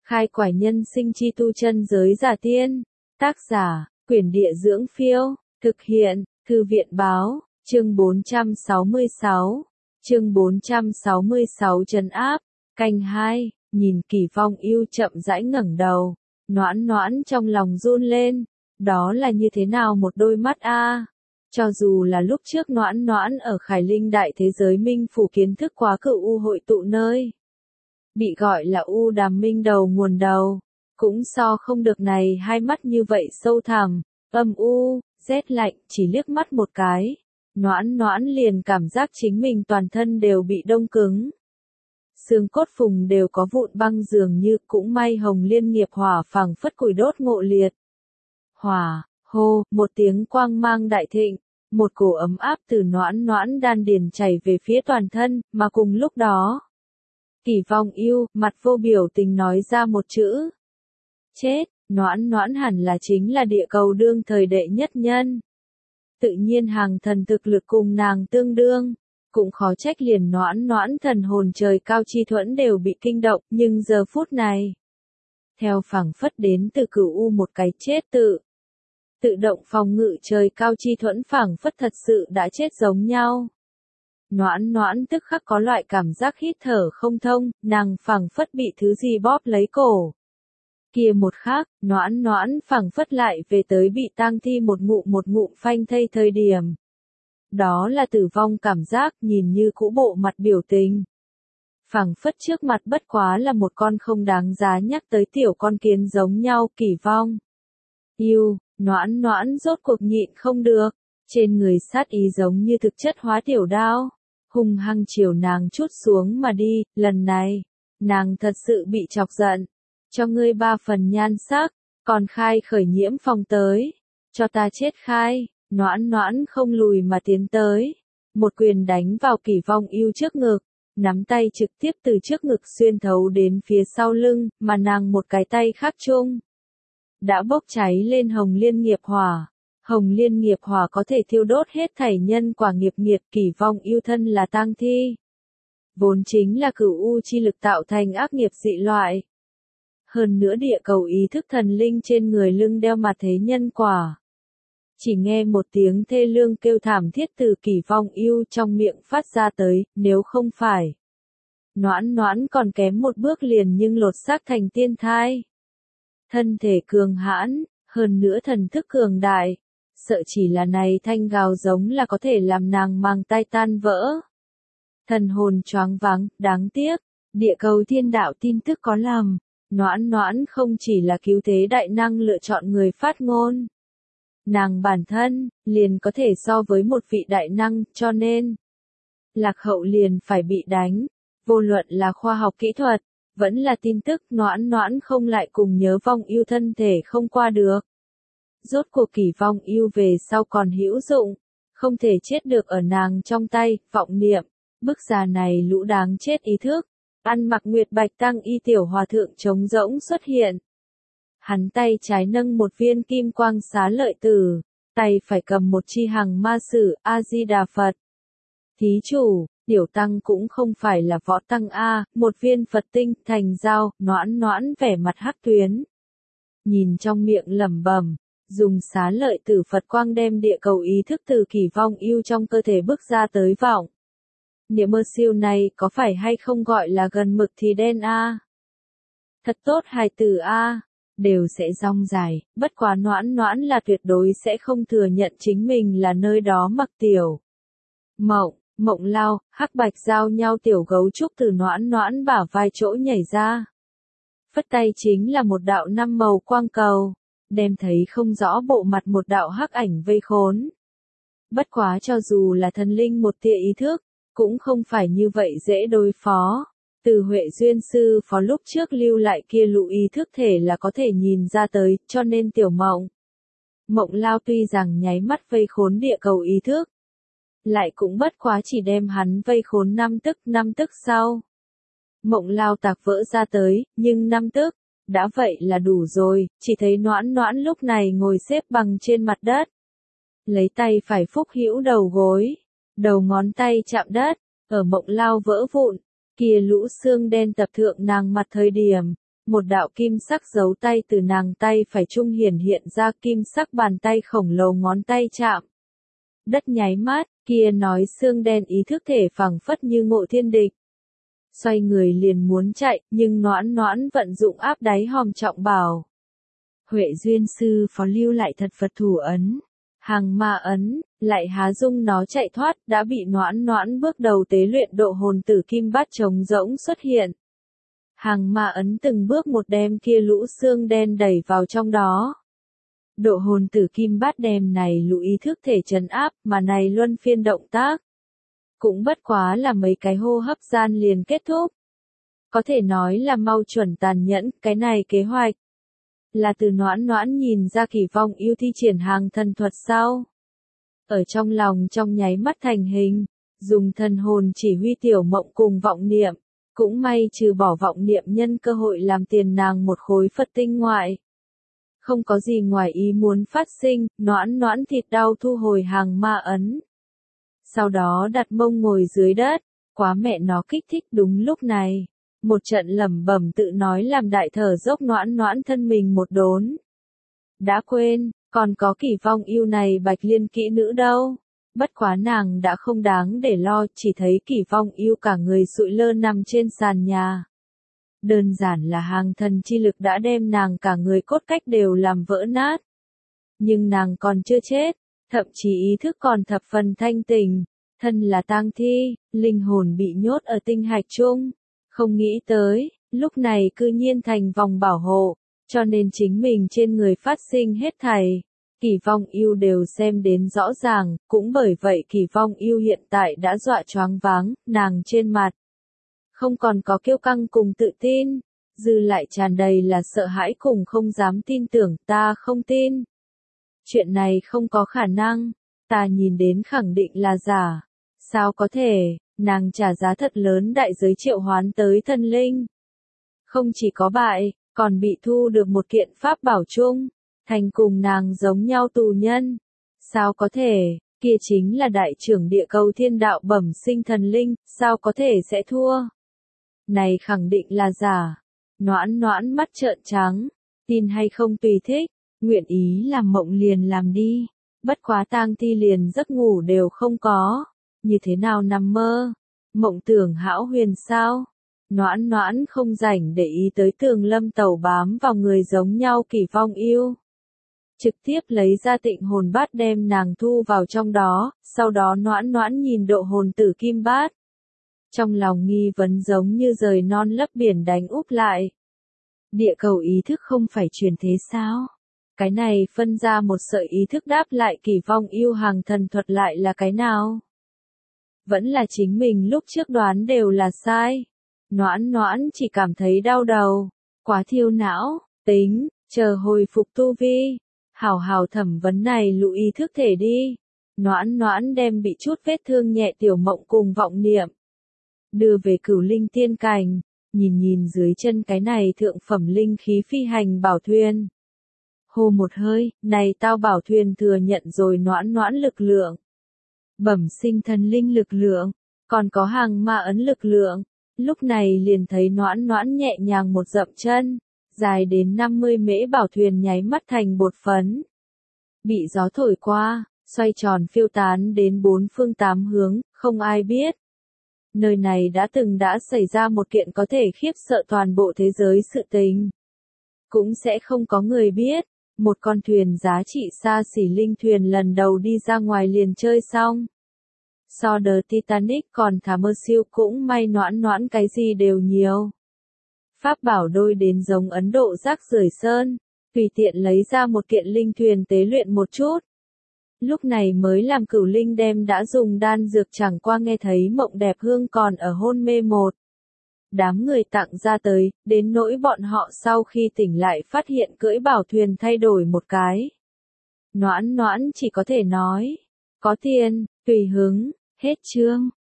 Khai quải nhân sinh chi tu chân giới giả tiên. Tác giả, Quyển Địa Dưỡng Phiêu. Thực hiện, Thư viện Báo. Chương 466. Chương 466 trấn áp. Canh 2, nhìn Kỳ Phong Yêu chậm rãi ngẩng đầu. Noãn noãn trong lòng run lên. Đó là như thế nào một đôi mắt a? Cho dù là lúc trước noãn noãn ở Khải Linh đại thế giới minh phủ kiến thức quá cửu u hội tụ nơi bị gọi là u đàm minh đầu nguồn đầu, cũng so không được này hai mắt như vậy sâu thẳm, âm u, rét lạnh, chỉ liếc mắt một cái. Noãn noãn liền cảm giác chính mình toàn thân đều bị đông cứng. Xương cốt phùng đều có vụn băng dường như, cũng may Hồng Liên nghiệp hỏa phảng phất củi đốt ngộ liệt. Hỏa, hô, một tiếng quang mang đại thịnh, một cổ ấm áp từ noãn noãn đan điền chảy về phía toàn thân, mà cùng lúc đó, Kỳ Phong Yêu, mặt vô biểu tình nói ra một chữ. Chết, noãn noãn hẳn là chính là địa cầu đương thời đệ nhất nhân. Tự nhiên hàng thần thực lực cùng nàng tương đương, cũng khó trách liền noãn noãn thần hồn trời cao chi thuẫn đều bị kinh động, nhưng giờ phút này, theo phảng phất đến từ cửu u một cái chết tự động phòng ngự trời cao chi thuẫn phảng phất thật sự đã chết giống nhau. Noãn noãn tức khắc có loại cảm giác hít thở không thông, nàng phảng phất bị thứ gì bóp lấy cổ. Kia một khắc, noãn noãn phảng phất lại về tới bị tang thi một ngụm phanh thây thời điểm. Đó là tử vong cảm giác, nhìn như cũ bộ mặt biểu tình. Phảng phất trước mặt bất quá là một con không đáng giá nhắc tới tiểu con kiến giống nhau. Kỳ Vong Yêu, noãn noãn rốt cuộc nhịn không được, trên người sát ý giống như thực chất hóa tiểu đao, hung hăng chiều nàng trút xuống mà đi. Lần này, nàng thật sự bị chọc giận. Cho ngươi 3 phần nhan sắc, còn khai khởi nhiễm phong tới, cho ta chết khai. Noãn noãn không lùi mà tiến tới, một quyền đánh vào Kỳ Vong Yêu trước ngực, nắm tay trực tiếp từ trước ngực xuyên thấu đến phía sau lưng, mà nàng một cái tay khác chung đã bốc cháy lên Hồng Liên nghiệp hỏa. Hồng Liên nghiệp hỏa có thể thiêu đốt hết thảy nhân quả nghiệp nghiệt. Kỳ Vong Yêu thân là tang thi, vốn chính là cửu u chi lực tạo thành ác nghiệp dị loại. Hơn nữa địa cầu ý thức thần linh trên người lưng đeo mà thế nhân quả. Chỉ nghe một tiếng thê lương kêu thảm thiết từ Kỳ Vong Yêu trong miệng phát ra tới, nếu không phải noãn noãn còn kém một bước liền nhưng lột xác thành tiên thai. Thân thể cường hãn, hơn nữa thần thức cường đại, sợ chỉ là này thanh gào giống là có thể làm nàng mang tai tan vỡ. Thần hồn choáng váng, đáng tiếc, địa cầu thiên đạo tin tức có lầm, noãn noãn không chỉ là cứu thế đại năng lựa chọn người phát ngôn. Nàng bản thân, liền có thể so với một vị đại năng, cho nên lạc hậu liền phải bị đánh. Vô luận là khoa học kỹ thuật, vẫn là tin tức, noãn noãn không lại cùng nhớ Vong Yêu thân thể không qua được. Rốt cuộc Kỳ Vong Yêu về sau còn hữu dụng, không thể chết được ở nàng trong tay. Vọng niệm, bức già này lũ đáng chết ý thức. Ăn mặc nguyệt bạch tăng y tiểu hòa thượng trống rỗng xuất hiện. Hắn tay trái nâng một viên kim quang xá lợi tử, tay phải cầm một chi hằng ma sử. A Di Đà Phật. Thí chủ, tiểu tăng cũng không phải là võ tăng a, một viên Phật tinh thành dao. Noãn noãn vẻ mặt hắc tuyến, nhìn trong miệng lẩm bẩm, dùng xá lợi tử Phật quang đem địa cầu ý thức từ Kỳ Vong Yêu trong cơ thể bước ra tới vọng. Niệm mơ siêu này có phải hay không gọi là gần mực thì đen a? Thật tốt hài tử a, đều sẽ rong dài, bất quá noãn noãn là tuyệt đối sẽ không thừa nhận chính mình là nơi đó mặc tiểu. Mộng lao, hắc bạch giao nhau tiểu gấu trúc từ noãn noãn bả vai chỗ nhảy ra. Phất tay chính là một đạo 5 màu quang cầu, đem thấy không rõ bộ mặt một đạo hắc ảnh vây khốn. Bất quá cho dù là thần linh một tia ý thức, cũng không phải như vậy dễ đối phó. Từ Huệ Duyên sư phó lúc trước lưu lại kia lũ ý thức thể là có thể nhìn ra tới, cho nên tiểu mộng lao tuy rằng nháy mắt vây khốn địa cầu ý thức, lại cũng bất quá chỉ đem hắn vây khốn 5 tức sau. Mộng lao tạc vỡ ra tới, nhưng 5 tức, đã vậy là đủ rồi. Chỉ thấy noãn noãn lúc này ngồi xếp bằng trên mặt đất, lấy tay phải phúc hữu đầu gối, đầu ngón tay chạm đất, ở mộng lao vỡ vụn, kia lũ xương đen tập thượng nàng mặt thời điểm, một đạo kim sắc dấu tay từ nàng tay phải trung hiển hiện ra, kim sắc bàn tay khổng lồ ngón tay chạm đất nháy mắt, kia nói xương đen ý thức thể phẳng phất như ngộ thiên địch. Xoay người liền muốn chạy, nhưng Noãn Noãn vận dụng áp đáy hòm trọng bảo. Huệ Duyên sư phó lưu lại thật Phật thủ ấn, hàng ma ấn, lại há dung nó chạy thoát, đã bị Noãn Noãn bước đầu tế luyện độ hồn tử kim bát trống rỗng xuất hiện. Hàng ma ấn từng bước một đem kia lũ xương đen đẩy vào trong đó. Độ hồn tử kim bát đem này lũ ý thức thể trấn áp, mà này luân phiên động tác. Cũng bất quá là mấy cái hô hấp gian liền kết thúc. Có thể nói là mau chuẩn tàn nhẫn, cái này kế hoạch. Là từ Noãn Noãn nhìn ra Kỳ Vong Yêu thi triển hàng thần thuật sau. Ở trong lòng trong nháy mắt thành hình, dùng thần hồn chỉ huy tiểu mộng cùng vọng niệm. Cũng may trừ bỏ vọng niệm nhân cơ hội làm tiền nàng một khối Phật tinh ngoại. Không có gì ngoài ý muốn phát sinh, Noãn Noãn thịt đau thu hồi hàng ma ấn. Sau đó đặt mông ngồi dưới đất, quá mẹ nó kích thích đúng lúc này. Một trận lẩm bẩm tự nói làm đại thở dốc Noãn Noãn thân mình một đốn. Đã quên, còn có Kỳ Vong Yêu này Bạch Liên kỹ nữ đâu. Bất quá nàng đã không đáng để lo, chỉ thấy Kỳ Vong Yêu cả người sụi lơ nằm trên sàn nhà. Đơn giản là hàng thần chi lực đã đem nàng cả người cốt cách đều làm vỡ nát. Nhưng nàng còn chưa chết, thậm chí ý thức còn thập phần thanh tỉnh, thân là tang thi, linh hồn bị nhốt ở tinh hạch chung. Không nghĩ tới, lúc này cư nhiên thành vòng bảo hộ, cho nên chính mình trên người phát sinh hết thảy. Kỳ Vong Yêu đều xem đến rõ ràng, cũng bởi vậy Kỳ Vong Yêu hiện tại đã dọa choáng váng, nàng trên mặt. Không còn có kiêu căng cùng tự tin, dư lại tràn đầy là sợ hãi cùng không dám tin tưởng, ta không tin. Chuyện này không có khả năng, ta nhìn đến khẳng định là giả. Sao có thể, nàng trả giá thật lớn đại giới triệu hoán tới thần linh. Không chỉ có bại, còn bị thu được một kiện pháp bảo chung, thành cùng nàng giống nhau tù nhân. Sao có thể, kia chính là đại trưởng địa cầu thiên đạo bẩm sinh thần linh, sao có thể sẽ thua? Này khẳng định là giả. Noãn Noãn mắt trợn trắng, tin hay không tùy thích, nguyện ý làm mộng liền làm đi. Bất quá tang thi liền giấc ngủ đều không có, như thế nào nằm mơ? Mộng tưởng hão huyền sao? Noãn Noãn không rảnh để ý tới Tường Lâm tẩu bám vào người giống nhau Kỳ Vong Yêu. Trực tiếp lấy ra Tịnh Hồn Bát đem nàng thu vào trong đó, sau đó Noãn Noãn nhìn độ hồn tử kim bát. Trong lòng nghi vấn giống như rời non lấp biển đánh úp lại. Địa cầu ý thức không phải truyền thế sao? Cái này phân ra một sợi ý thức đáp lại Kỳ Vong Yêu hàng thần thuật lại là cái nào? Vẫn là chính mình lúc trước đoán đều là sai. Noãn Noãn chỉ cảm thấy đau đầu, quá thiêu não, tính, chờ hồi phục tu vi. Hảo hảo thẩm vấn này lũ ý thức thể đi. Noãn Noãn đem bị chút vết thương nhẹ tiểu mộng cùng vọng niệm. Đưa về Cửu Linh Tiên Cảnh, nhìn nhìn dưới chân cái này thượng phẩm linh khí phi hành bảo thuyền. Hô một hơi, này tao bảo thuyền thừa nhận rồi Noãn Noãn lực lượng. Bẩm sinh thần linh lực lượng, còn có hàng ma ấn lực lượng. Lúc này liền thấy Noãn Noãn nhẹ nhàng một dậm chân, dài đến 50 mễ bảo thuyền nháy mắt thành bột phấn. Bị gió thổi qua, xoay tròn phiêu tán đến bốn phương tám hướng, không ai biết. Nơi này đã xảy ra một kiện có thể khiếp sợ toàn bộ thế giới sự tình. Cũng sẽ không có người biết, một con thuyền giá trị xa xỉ linh thuyền lần đầu đi ra ngoài liền chơi xong. So The Titanic còn thả mơ siêu cũng may Noãn Noãn cái gì đều nhiều. Pháp bảo đôi đến giống Ấn Độ rác rưởi sơn, tùy tiện lấy ra một kiện linh thuyền tế luyện một chút. Lúc này mới làm Cửu Linh đem đã dùng đan dược chẳng qua nghe thấy Mộng Đẹp Hương còn ở hôn mê một. Đám người tặng ra tới, đến nỗi bọn họ sau khi tỉnh lại phát hiện cưỡi bảo thuyền thay đổi một cái. Noãn Noãn chỉ có thể nói, có tiền, tùy hứng, hết chương.